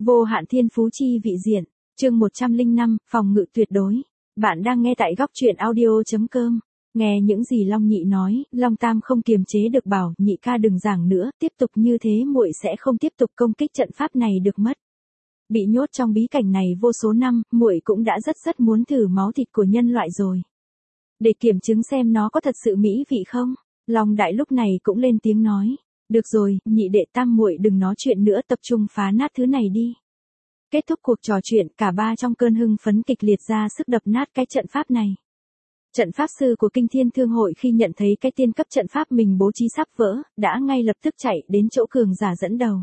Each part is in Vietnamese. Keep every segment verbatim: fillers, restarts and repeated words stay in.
Vô hạn thiên phú chi vị diện, chương một trăm lẻ năm, phòng ngự tuyệt đối. Bạn đang nghe tại góc truyện audio chấm com. Nghe những gì Long Nhị nói, Long Tam không kiềm chế được bảo, nhị ca đừng giảng nữa, tiếp tục như thế muội sẽ không tiếp tục công kích trận pháp này được mất. Bị nhốt trong bí cảnh này vô số năm, muội cũng đã rất rất muốn thử máu thịt của nhân loại rồi. Để kiểm chứng xem nó có thật sự mỹ vị không? Long Đại lúc này cũng lên tiếng nói. Được rồi, nhị đệ tam muội đừng nói chuyện nữa, tập trung phá nát thứ này đi. Kết thúc cuộc trò chuyện, cả ba trong cơn hưng phấn kịch liệt ra sức đập nát cái trận pháp này. Trận pháp sư của Kinh Thiên Thương Hội khi nhận thấy cái tiên cấp trận pháp mình bố trí sắp vỡ, đã ngay lập tức chạy đến chỗ cường giả dẫn đầu.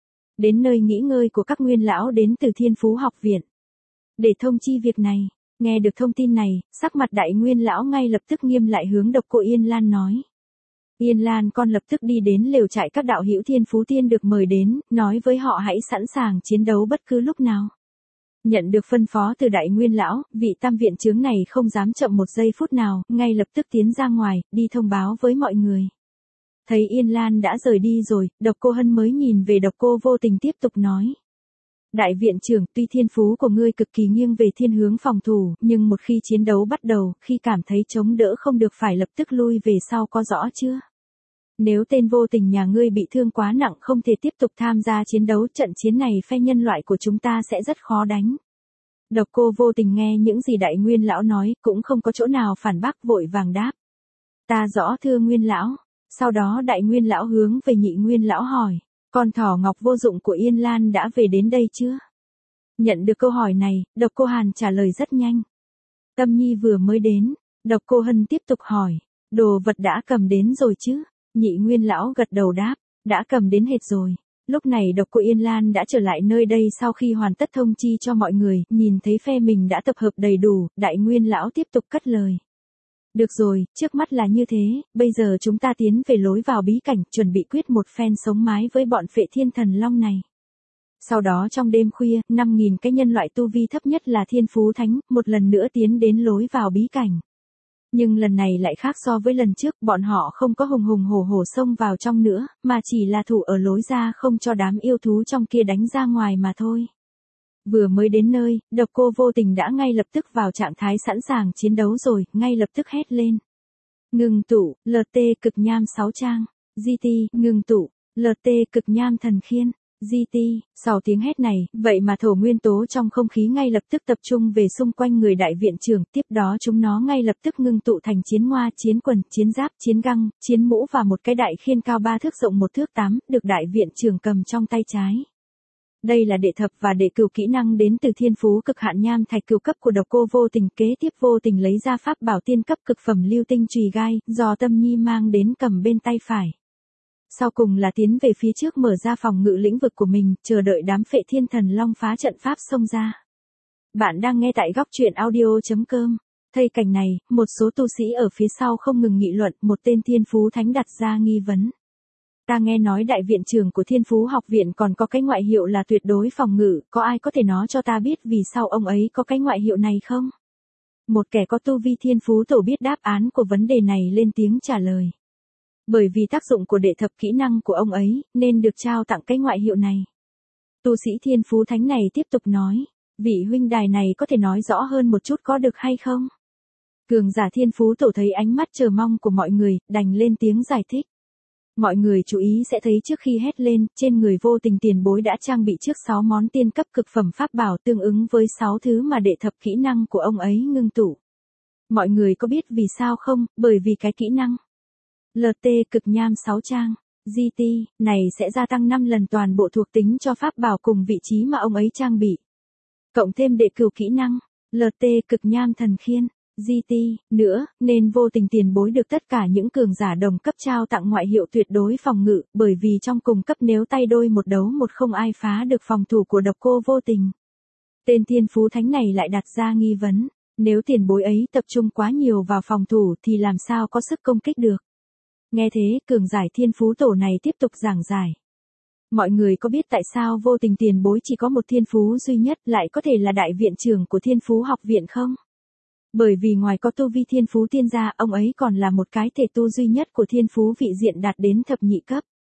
Đến nơi nghỉ ngơi của các nguyên lão đến từ Thiên Phú Học Viện. Để thông chi việc này, nghe được thông tin này, sắc mặt đại nguyên lão ngay lập tức nghiêm lại hướng Độc Cô Yên Lan nói. Yên Lan con lập tức đi đến lều trại các đạo hữu Thiên Phú Tiên được mời đến, nói với họ hãy sẵn sàng chiến đấu bất cứ lúc nào. Nhận được phân phó từ đại nguyên lão, vị tam viện chướng này không dám chậm một giây phút nào, ngay lập tức tiến ra ngoài, đi thông báo với mọi người. Thấy Yên Lan đã rời đi rồi, Độc Cô Hân mới nhìn về Độc Cô Vô Tình tiếp tục nói. Đại viện trưởng, tuy thiên phú của ngươi cực kỳ nghiêng về thiên hướng phòng thủ, nhưng một khi chiến đấu bắt đầu, khi cảm thấy chống đỡ không được phải lập tức lui về sau, có rõ chưa? Nếu tên Vô Tình nhà ngươi bị thương quá nặng không thể tiếp tục tham gia chiến đấu, trận chiến này phe nhân loại của chúng ta sẽ rất khó đánh. Độc Cô Vô Tình nghe những gì đại nguyên lão nói, cũng không có chỗ nào phản bác, vội vàng đáp. Ta rõ thưa nguyên lão. Sau đó đại nguyên lão hướng về nhị nguyên lão hỏi, con thỏ ngọc vô dụng của Yên Lan đã về đến đây chưa? Nhận được câu hỏi này, Độc Cô Hàn trả lời rất nhanh. Tâm Nhi vừa mới đến. Độc Cô Hân tiếp tục hỏi, đồ vật đã cầm đến rồi chứ? Nhị nguyên lão gật đầu đáp, đã cầm đến hết rồi. Lúc này Độc Cô Yên Lan đã trở lại nơi đây sau khi hoàn tất thông chi cho mọi người, nhìn thấy phe mình đã tập hợp đầy đủ, đại nguyên lão tiếp tục cất lời. Được rồi, trước mắt là như thế, bây giờ chúng ta tiến về lối vào bí cảnh, chuẩn bị quyết một phen sống mái với bọn Phệ Thiên Thần Long này. Sau đó trong đêm khuya, năm nghìn cái nhân loại tu vi thấp nhất là Thiên Phú Thánh, một lần nữa tiến đến lối vào bí cảnh. Nhưng lần này lại khác so với lần trước, bọn họ không có hùng hùng hổ hổ xông vào trong nữa, mà chỉ là thủ ở lối ra không cho đám yêu thú trong kia đánh ra ngoài mà thôi. Vừa mới đến nơi, Độc Cô Vô Tình đã ngay lập tức vào trạng thái sẵn sàng chiến đấu rồi, ngay lập tức hét lên. Ngừng tụ, lờ tê cực nham sáu trang, giê tê, ngừng tụ, lờ tê cực nham thần khiên. giê tê, sau tiếng hét này, vậy mà thổ nguyên tố trong không khí ngay lập tức tập trung về xung quanh người đại viện trưởng, tiếp đó chúng nó ngay lập tức ngưng tụ thành chiến ngoa, chiến quần, chiến giáp, chiến găng, chiến mũ và một cái đại khiên cao ba thước rộng một thước tám, được đại viện trưởng cầm trong tay trái. Đây là đệ thập và đệ cửu kỹ năng đến từ thiên phú cực hạn nham thạch cửu cấp của Độc Cô Vô Tình. Kế tiếp Vô Tình lấy ra pháp bảo tiên cấp cực phẩm lưu tinh chùy gai, do Tâm Nhi mang đến cầm bên tay phải. Sau cùng là tiến về phía trước mở ra phòng ngự lĩnh vực của mình, chờ đợi đám Phệ Thiên Thần Long phá trận pháp xông ra. Bạn đang nghe tại góc truyện audio chấm com. Thấy cảnh này, một số tu sĩ ở phía sau không ngừng nghị luận, một tên Thiên Phú Thánh đặt ra nghi vấn. Ta nghe nói đại viện trưởng của Thiên Phú Học Viện còn có cái ngoại hiệu là tuyệt đối phòng ngự, có ai có thể nói cho ta biết vì sao ông ấy có cái ngoại hiệu này không? Một kẻ có tu vi Thiên Phú Tổ biết đáp án của vấn đề này lên tiếng trả lời. Bởi vì tác dụng của đệ thập kỹ năng của ông ấy, nên được trao tặng cái ngoại hiệu này. Tu sĩ Thiên Phú Thánh này tiếp tục nói, vị huynh đài này có thể nói rõ hơn một chút có được hay không? Cường giả Thiên Phú Tổ thấy ánh mắt chờ mong của mọi người, đành lên tiếng giải thích. Mọi người chú ý sẽ thấy trước khi hét lên, trên người Vô Tình tiền bối đã trang bị trước sáu món tiên cấp cực phẩm pháp bảo tương ứng với sáu thứ mà đệ thập kỹ năng của ông ấy ngưng tụ. Mọi người có biết vì sao không? Bởi vì cái kỹ năng lờ tê cực nham sáu trang, giê tê, này sẽ gia tăng năm lần toàn bộ thuộc tính cho pháp bảo cùng vị trí mà ông ấy trang bị. Cộng thêm đệ cửu kỹ năng, lờ tê cực nham thần khiên, giê tê, nữa, nên Vô Tình tiền bối được tất cả những cường giả đồng cấp trao tặng ngoại hiệu tuyệt đối phòng ngự, bởi vì trong cùng cấp nếu tay đôi một đấu một không ai phá được phòng thủ của Độc Cô Vô Tình. Tên Thiên Phú Thánh này lại đặt ra nghi vấn, nếu tiền bối ấy tập trung quá nhiều vào phòng thủ thì làm sao có sức công kích được. Nghe thế, cường giải Thiên Phú Tổ này tiếp tục giảng giải. Mọi người có biết tại sao Vô Tình tiền bối chỉ có một thiên phú duy nhất lại có thể là đại viện trưởng của Thiên Phú Học Viện không? Bởi vì ngoài có tu vi Thiên Phú Tiên gia, ông ấy còn là một cái thể tu duy nhất của Thiên Phú vị diện đạt đến thập nhị cấp.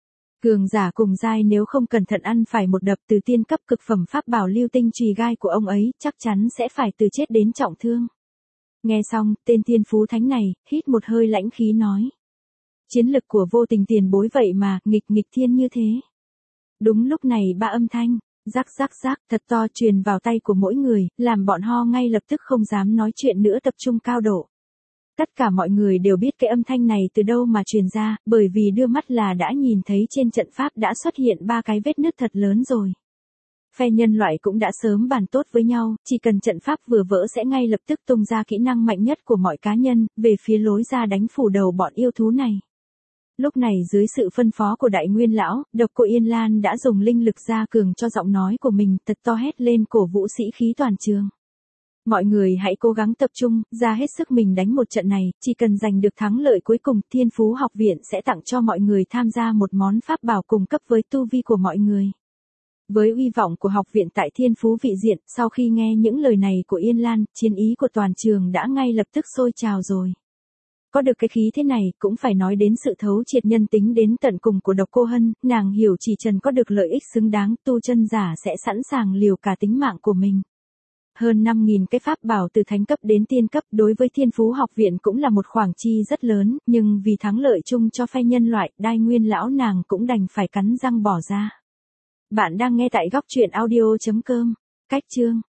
Cường giả cùng giai nếu không cẩn thận ăn phải một đập từ tiên cấp cực phẩm pháp bảo lưu tinh chùy gai của ông ấy, chắc chắn sẽ phải từ chết đến trọng thương. Nghe xong, tên thiên phú thánh này, hít một hơi lãnh khí nói. Chiến lực của vô tình tiền bối vậy mà, nghịch nghịch thiên như thế. Đúng lúc này ba âm thanh, rắc rắc rắc, thật to truyền vào tay của mỗi người, làm bọn ho ngay lập tức không dám nói chuyện nữa, tập trung cao độ. Tất cả mọi người đều biết cái âm thanh này từ đâu mà truyền ra, bởi vì đưa mắt là đã nhìn thấy trên trận pháp đã xuất hiện ba cái vết nứt thật lớn rồi. Phe nhân loại cũng đã sớm bàn tốt với nhau, chỉ cần trận pháp vừa vỡ sẽ ngay lập tức tung ra kỹ năng mạnh nhất của mọi cá nhân, về phía lối ra đánh phủ đầu bọn yêu thú này. Lúc này dưới sự phân phó của Đại Nguyên Lão, Độc Cô Yên Lan đã dùng linh lực gia cường cho giọng nói của mình, thật to hét lên cổ vũ sĩ khí toàn trường. Mọi người hãy cố gắng tập trung, ra hết sức mình đánh một trận này, chỉ cần giành được thắng lợi cuối cùng, Thiên Phú Học viện sẽ tặng cho mọi người tham gia một món pháp bảo cùng cấp với tu vi của mọi người. Với uy vọng của học viện tại Thiên Phú Vị Diện, sau khi nghe những lời này của Yên Lan, chiến ý của toàn trường đã ngay lập tức sôi trào rồi. Có được cái khí thế này, cũng phải nói đến sự thấu triệt nhân tính đến tận cùng của Độc Cô Hân, nàng hiểu chỉ cần có được lợi ích xứng đáng, tu chân giả sẽ sẵn sàng liều cả tính mạng của mình. Hơn năm nghìn cái pháp bảo từ thánh cấp đến tiên cấp đối với Thiên Phú Học viện cũng là một khoản chi rất lớn, nhưng vì thắng lợi chung cho phe nhân loại, Đại Nguyên Lão nàng cũng đành phải cắn răng bỏ ra. Bạn đang nghe tại góc truyện audio chấm com. Cách chương